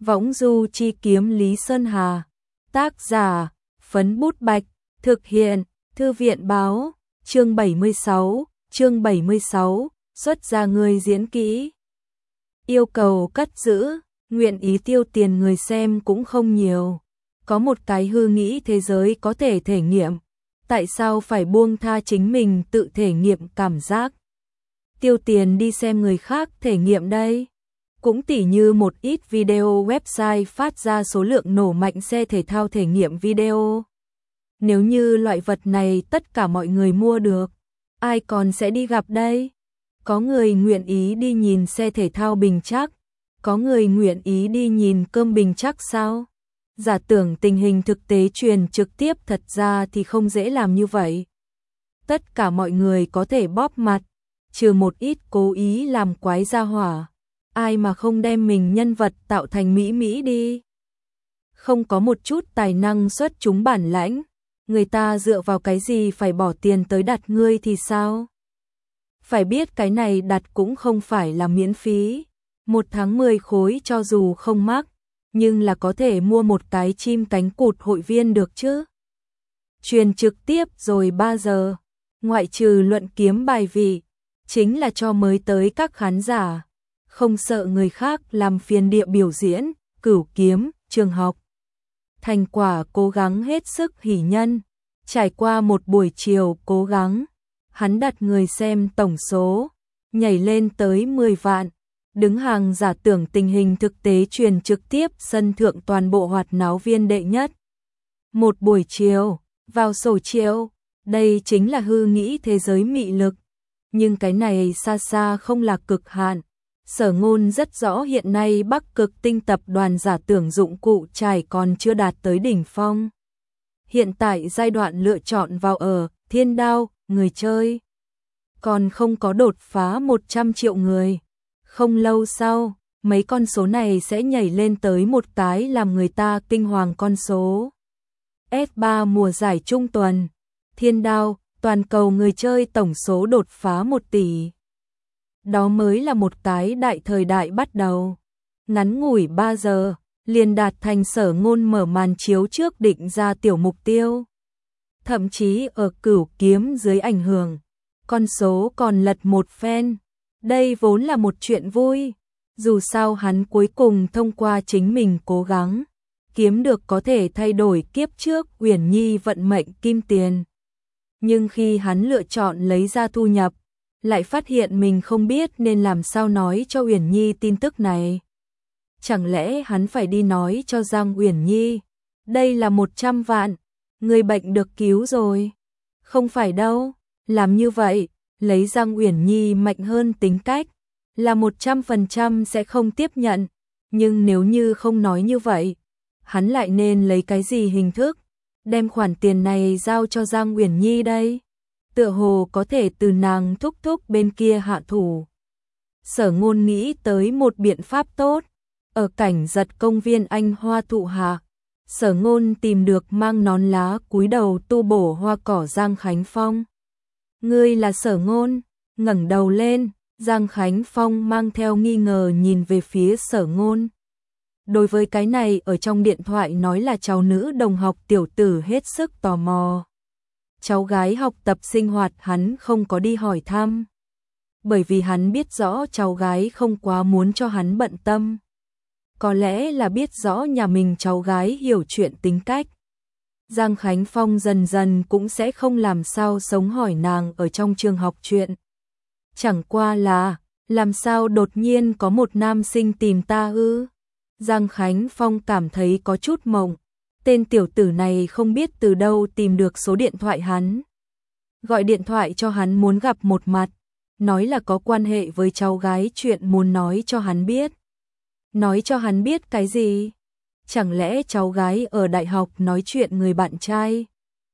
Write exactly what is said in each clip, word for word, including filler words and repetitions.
Võng du chi kiếm Lý Sơn Hà. Tác giả, Phấn Bút Bạch. Thực hiện, Thư viện báo. Chương bảy mươi sáu, chương bảy mươi sáu, xuất ra người diễn kỹ. Yêu cầu cất giữ, nguyện ý tiêu tiền người xem cũng không nhiều. Có một cái hư nghĩ thế giới có thể thể nghiệm. Tại sao phải buông tha chính mình tự thể nghiệm cảm giác? Tiêu tiền đi xem người khác thể nghiệm đây. Cũng tỉ như một ít video website phát ra số lượng nổ mạnh xe thể thao thể nghiệm video. Nếu như loại vật này tất cả mọi người mua được, ai còn sẽ đi gặp đây? Có người nguyện ý đi nhìn xe thể thao bình chắc, có người nguyện ý đi nhìn cơm bình chắc sao? Giả tưởng tình hình thực tế truyền trực tiếp thật ra thì không dễ làm như vậy. Tất cả mọi người có thể bóp mặt, trừ một ít cố ý làm quái gia hỏa. Ai mà không đem mình nhân vật tạo thành mỹ mỹ đi. Không có một chút tài năng xuất chúng bản lãnh, người ta dựa vào cái gì phải bỏ tiền tới đặt ngươi thì sao? Phải biết cái này đặt cũng không phải là miễn phí. Một tháng mười khối cho dù không mắc, nhưng là có thể mua một cái chim cánh cụt hội viên được chứ. Truyền trực tiếp rồi ba giờ, ngoại trừ luận kiếm bài vị, chính là cho mới tới các khán giả. Không sợ người khác làm phiền địa biểu diễn, cửu kiếm, trường học. Thành quả cố gắng hết sức hỷ nhân. Trải qua một buổi chiều cố gắng, hắn đặt người xem tổng số, nhảy lên tới mười vạn. Đứng hàng giả tưởng tình hình thực tế truyền trực tiếp sân thượng toàn bộ hoạt náo viên đệ nhất. Một buổi chiều, vào sổ chiều, đây chính là hư nghĩ thế giới mị lực. Nhưng cái này xa xa không là cực hạn. Sở Ngôn rất rõ hiện nay Bắc Cực Tinh tập đoàn giả tưởng dụng cụ trải còn chưa đạt tới đỉnh phong. Hiện tại giai đoạn lựa chọn vào ở Thiên Đao, người chơi còn không có đột phá một trăm triệu người. Không lâu sau, mấy con số này sẽ nhảy lên tới một cái làm người ta kinh hoàng con số. ét ba mùa giải trung tuần, Thiên Đao, toàn cầu người chơi tổng số đột phá một tỷ. Đó mới là một cái đại thời đại bắt đầu. Ngắn ngủi ba giờ, liền đạt thành Sở Ngôn mở màn chiếu trước định ra tiểu mục tiêu. Thậm chí ở cửu kiếm dưới ảnh hưởng, con số còn lật một phen. Đây vốn là một chuyện vui. Dù sao hắn cuối cùng thông qua chính mình cố gắng, kiếm được có thể thay đổi kiếp trước Uyển Nhi vận mệnh kim tiền. Nhưng khi hắn lựa chọn lấy ra thu nhập, lại phát hiện mình không biết nên làm sao nói cho Uyển Nhi tin tức này. Chẳng lẽ hắn phải đi nói cho Giang Uyển Nhi, đây là một trăm vạn, người bệnh được cứu rồi. Không phải đâu, làm như vậy, lấy Giang Uyển Nhi mạnh hơn tính cách, là một trăm phần trăm sẽ không tiếp nhận. Nhưng nếu như không nói như vậy, hắn lại nên lấy cái gì hình thức, đem khoản tiền này giao cho Giang Uyển Nhi đây? Tựa hồ có thể từ nàng thúc thúc bên kia hạ thủ. Sở Ngôn nghĩ tới một biện pháp tốt. Ở cảnh giật công viên Anh Hoa thụ hạ, Sở Ngôn tìm được mang nón lá cúi đầu tu bổ hoa cỏ Giang Khánh Phong. Ngươi là Sở Ngôn? Ngẩng đầu lên, Giang Khánh Phong mang theo nghi ngờ nhìn về phía Sở Ngôn. Đối với cái này ở trong điện thoại nói là cháu nữ đồng học tiểu tử hết sức tò mò. Cháu gái học tập sinh hoạt hắn không có đi hỏi thăm. Bởi vì hắn biết rõ cháu gái không quá muốn cho hắn bận tâm. Có lẽ là biết rõ nhà mình cháu gái hiểu chuyện tính cách. Giang Khánh Phong dần dần cũng sẽ không làm sao sống hỏi nàng ở trong trường học chuyện. Chẳng qua là, làm sao đột nhiên có một nam sinh tìm ta ư? Giang Khánh Phong cảm thấy có chút mộng. Tên tiểu tử này không biết từ đâu tìm được số điện thoại hắn. Gọi điện thoại cho hắn muốn gặp một mặt, nói là có quan hệ với cháu gái chuyện muốn nói cho hắn biết. Nói cho hắn biết cái gì? Chẳng lẽ cháu gái ở đại học nói chuyện người bạn trai?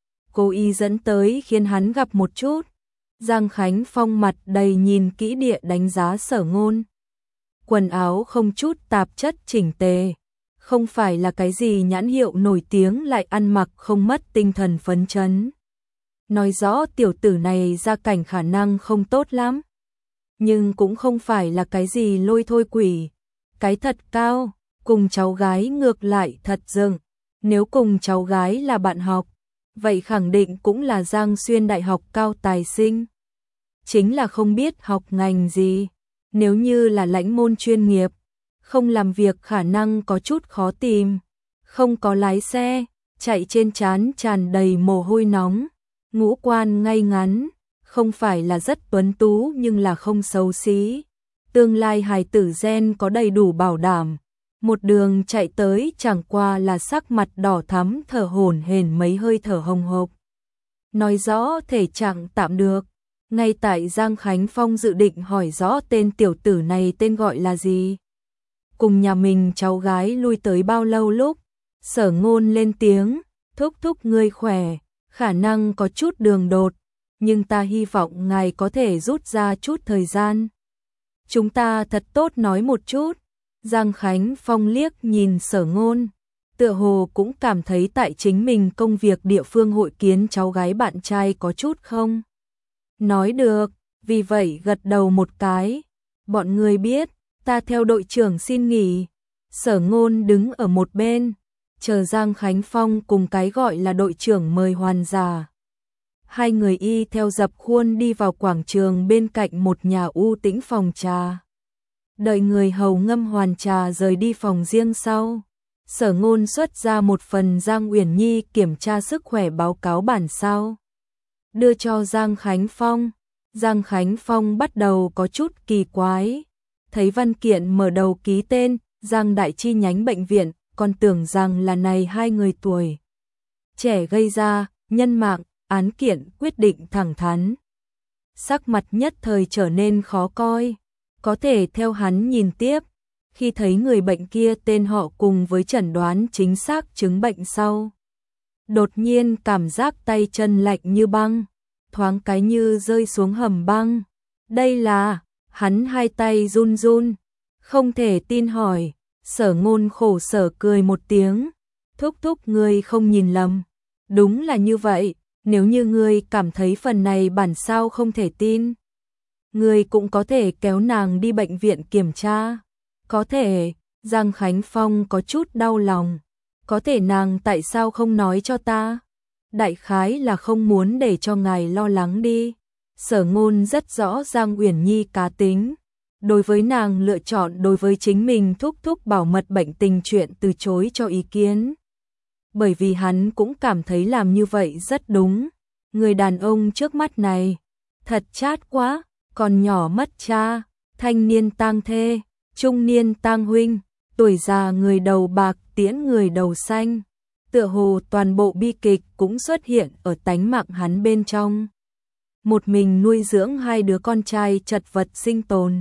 Cố ý dẫn tới khiến hắn gặp một chút. Giang Khánh Phong mặt đầy nhìn kỹ địa đánh giá Sở Ngôn. Quần áo không chút tạp chất chỉnh tề. Không phải là cái gì nhãn hiệu nổi tiếng lại ăn mặc không mất tinh thần phấn chấn. Nói rõ tiểu tử này gia cảnh khả năng không tốt lắm. Nhưng cũng không phải là cái gì lôi thôi quỷ. Cái thật cao, cùng cháu gái ngược lại thật dừng, nếu cùng cháu gái là bạn học, vậy khẳng định cũng là Giang Xuyên đại học cao tài sinh. Chính là không biết học ngành gì, nếu như là lãnh môn chuyên nghiệp, không làm việc khả năng có chút khó tìm, không có lái xe, chạy trên trán tràn đầy mồ hôi nóng, ngũ quan ngay ngắn, không phải là rất tuấn tú nhưng là không xấu xí. Tương lai hài tử gen có đầy đủ bảo đảm, một đường chạy tới chẳng qua là sắc mặt đỏ thắm thở hổn hển mấy hơi thở hồng hộc. Nói rõ thể trạng tạm được, ngay tại Giang Khánh Phong dự định hỏi rõ tên tiểu tử này tên gọi là gì. Cùng nhà mình cháu gái lui tới bao lâu lúc, Sở Ngôn lên tiếng, thúc thúc ngươi khỏe, khả năng có chút đường đột, nhưng ta hy vọng ngài có thể rút ra chút thời gian. Chúng ta thật tốt nói một chút. Giang Khánh Phong liếc nhìn Sở Ngôn, tựa hồ cũng cảm thấy tại chính mình công việc địa phương hội kiến cháu gái bạn trai có chút không nói được, vì vậy gật đầu một cái. Bọn người biết, ta theo đội trưởng xin nghỉ. Sở Ngôn đứng ở một bên, chờ Giang Khánh Phong cùng cái gọi là đội trưởng mời hoàn giả. Hai người y theo dập khuôn đi vào quảng trường bên cạnh một nhà u tĩnh phòng trà. Đợi người hầu ngâm hoàn trà rời đi phòng riêng sau, Sở Ngôn xuất ra một phần Giang Uyển Nhi kiểm tra sức khỏe báo cáo bản sao, đưa cho Giang Khánh Phong. Giang Khánh Phong bắt đầu có chút kỳ quái, thấy văn kiện mở đầu ký tên Giang Đại chi nhánh bệnh viện, còn tưởng rằng là này hai người tuổi trẻ gây ra nhân mạng án kiện, quyết định thẳng thắn. Sắc mặt nhất thời trở nên khó coi, có thể theo hắn nhìn tiếp, khi thấy người bệnh kia tên họ cùng với chẩn đoán chính xác chứng bệnh sau, đột nhiên cảm giác tay chân lạnh như băng, thoáng cái như rơi xuống hầm băng. Đây là, hắn hai tay run run, không thể tin hỏi. Sở Ngôn khổ sở cười một tiếng, thúc thúc ngươi không nhìn lầm, đúng là như vậy, nếu như ngươi cảm thấy phần này bản sao không thể tin, ngươi cũng có thể kéo nàng đi bệnh viện kiểm tra. Có thể. Giang Khánh Phong có chút đau lòng, có thể nàng tại sao không nói cho ta? Đại khái là không muốn để cho ngài lo lắng đi. Sở Ngôn rất rõ Giang Uyển Nhi cá tính, đối với nàng lựa chọn đối với chính mình thúc thúc bảo mật bệnh tình chuyện từ chối cho ý kiến. Bởi vì hắn cũng cảm thấy làm như vậy rất đúng. Người đàn ông trước mắt này, thật chát quá, còn nhỏ mất cha, thanh niên tang thê, trung niên tang huynh, tuổi già người đầu bạc tiễn người đầu xanh. Tựa hồ toàn bộ bi kịch cũng xuất hiện ở tánh mạng hắn bên trong. Một mình nuôi dưỡng hai đứa con trai chật vật sinh tồn.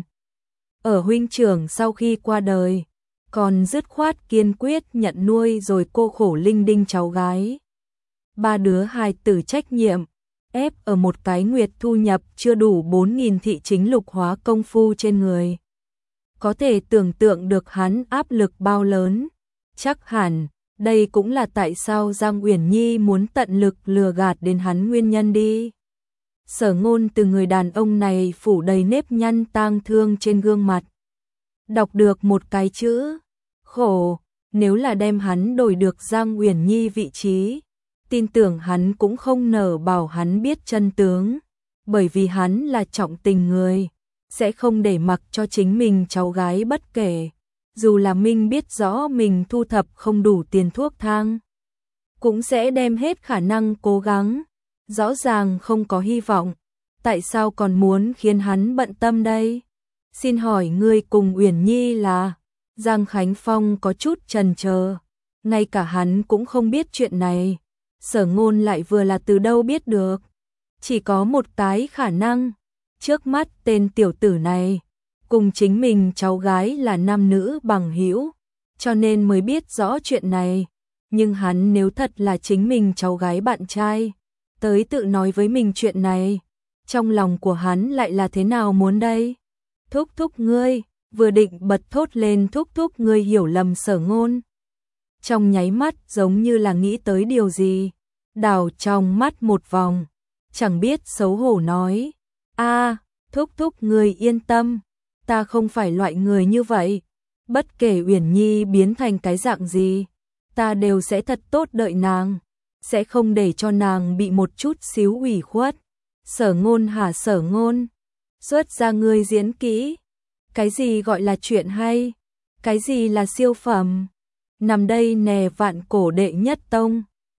Ở huynh trưởng sau khi qua đời, còn dứt khoát kiên quyết nhận nuôi rồi cô khổ linh đinh cháu gái. Ba đứa hài tử trách nhiệm, ép ở một cái nguyệt thu nhập chưa đủ bốn nghìn thị chính lục hóa công phu trên người. Có thể tưởng tượng được hắn áp lực bao lớn. Chắc hẳn, đây cũng là tại sao Giang Uyển Nhi muốn tận lực lừa gạt đến hắn nguyên nhân đi. Sở Ngôn từ người đàn ông này phủ đầy nếp nhăn tang thương trên gương mặt, đọc được một cái chữ, khổ. Nếu là đem hắn đổi được Giang Uyển Nhi vị trí, tin tưởng hắn cũng không nỡ bảo hắn biết chân tướng, bởi vì hắn là trọng tình người, sẽ không để mặc cho chính mình cháu gái bất kể. Dù là Minh biết rõ mình thu thập không đủ tiền thuốc thang, cũng sẽ đem hết khả năng cố gắng. Rõ ràng không có hy vọng, tại sao còn muốn khiến hắn bận tâm đây? Xin hỏi ngươi cùng Uyển Nhi là? Giang Khánh Phong có chút chần chờ, ngay cả hắn cũng không biết chuyện này. Sở Ngôn lại vừa là từ đâu biết được? Chỉ có một cái khả năng, trước mắt tên tiểu tử này cùng chính mình cháu gái là nam nữ bằng hữu, cho nên mới biết rõ chuyện này. Nhưng hắn nếu thật là chính mình cháu gái bạn trai, tới tự nói với mình chuyện này, trong lòng của hắn lại là thế nào muốn đây? Thúc thúc ngươi, vừa định bật thốt lên thúc thúc ngươi hiểu lầm Sở Ngôn. Trong nháy mắt giống như là nghĩ tới điều gì, đảo trong mắt một vòng, chẳng biết xấu hổ nói, a thúc thúc ngươi yên tâm, ta không phải loại người như vậy. Bất kể Uyển Nhi biến thành cái dạng gì, ta đều sẽ thật tốt đợi nàng, sẽ không để cho nàng bị một chút xíu ủy khuất. Sở Ngôn hả Sở Ngôn, xuất ra ngươi diễn kỹ. Cái gì gọi là chuyện hay? Cái gì là siêu phẩm? Nằm đây nè Vạn Cổ đệ nhất tông.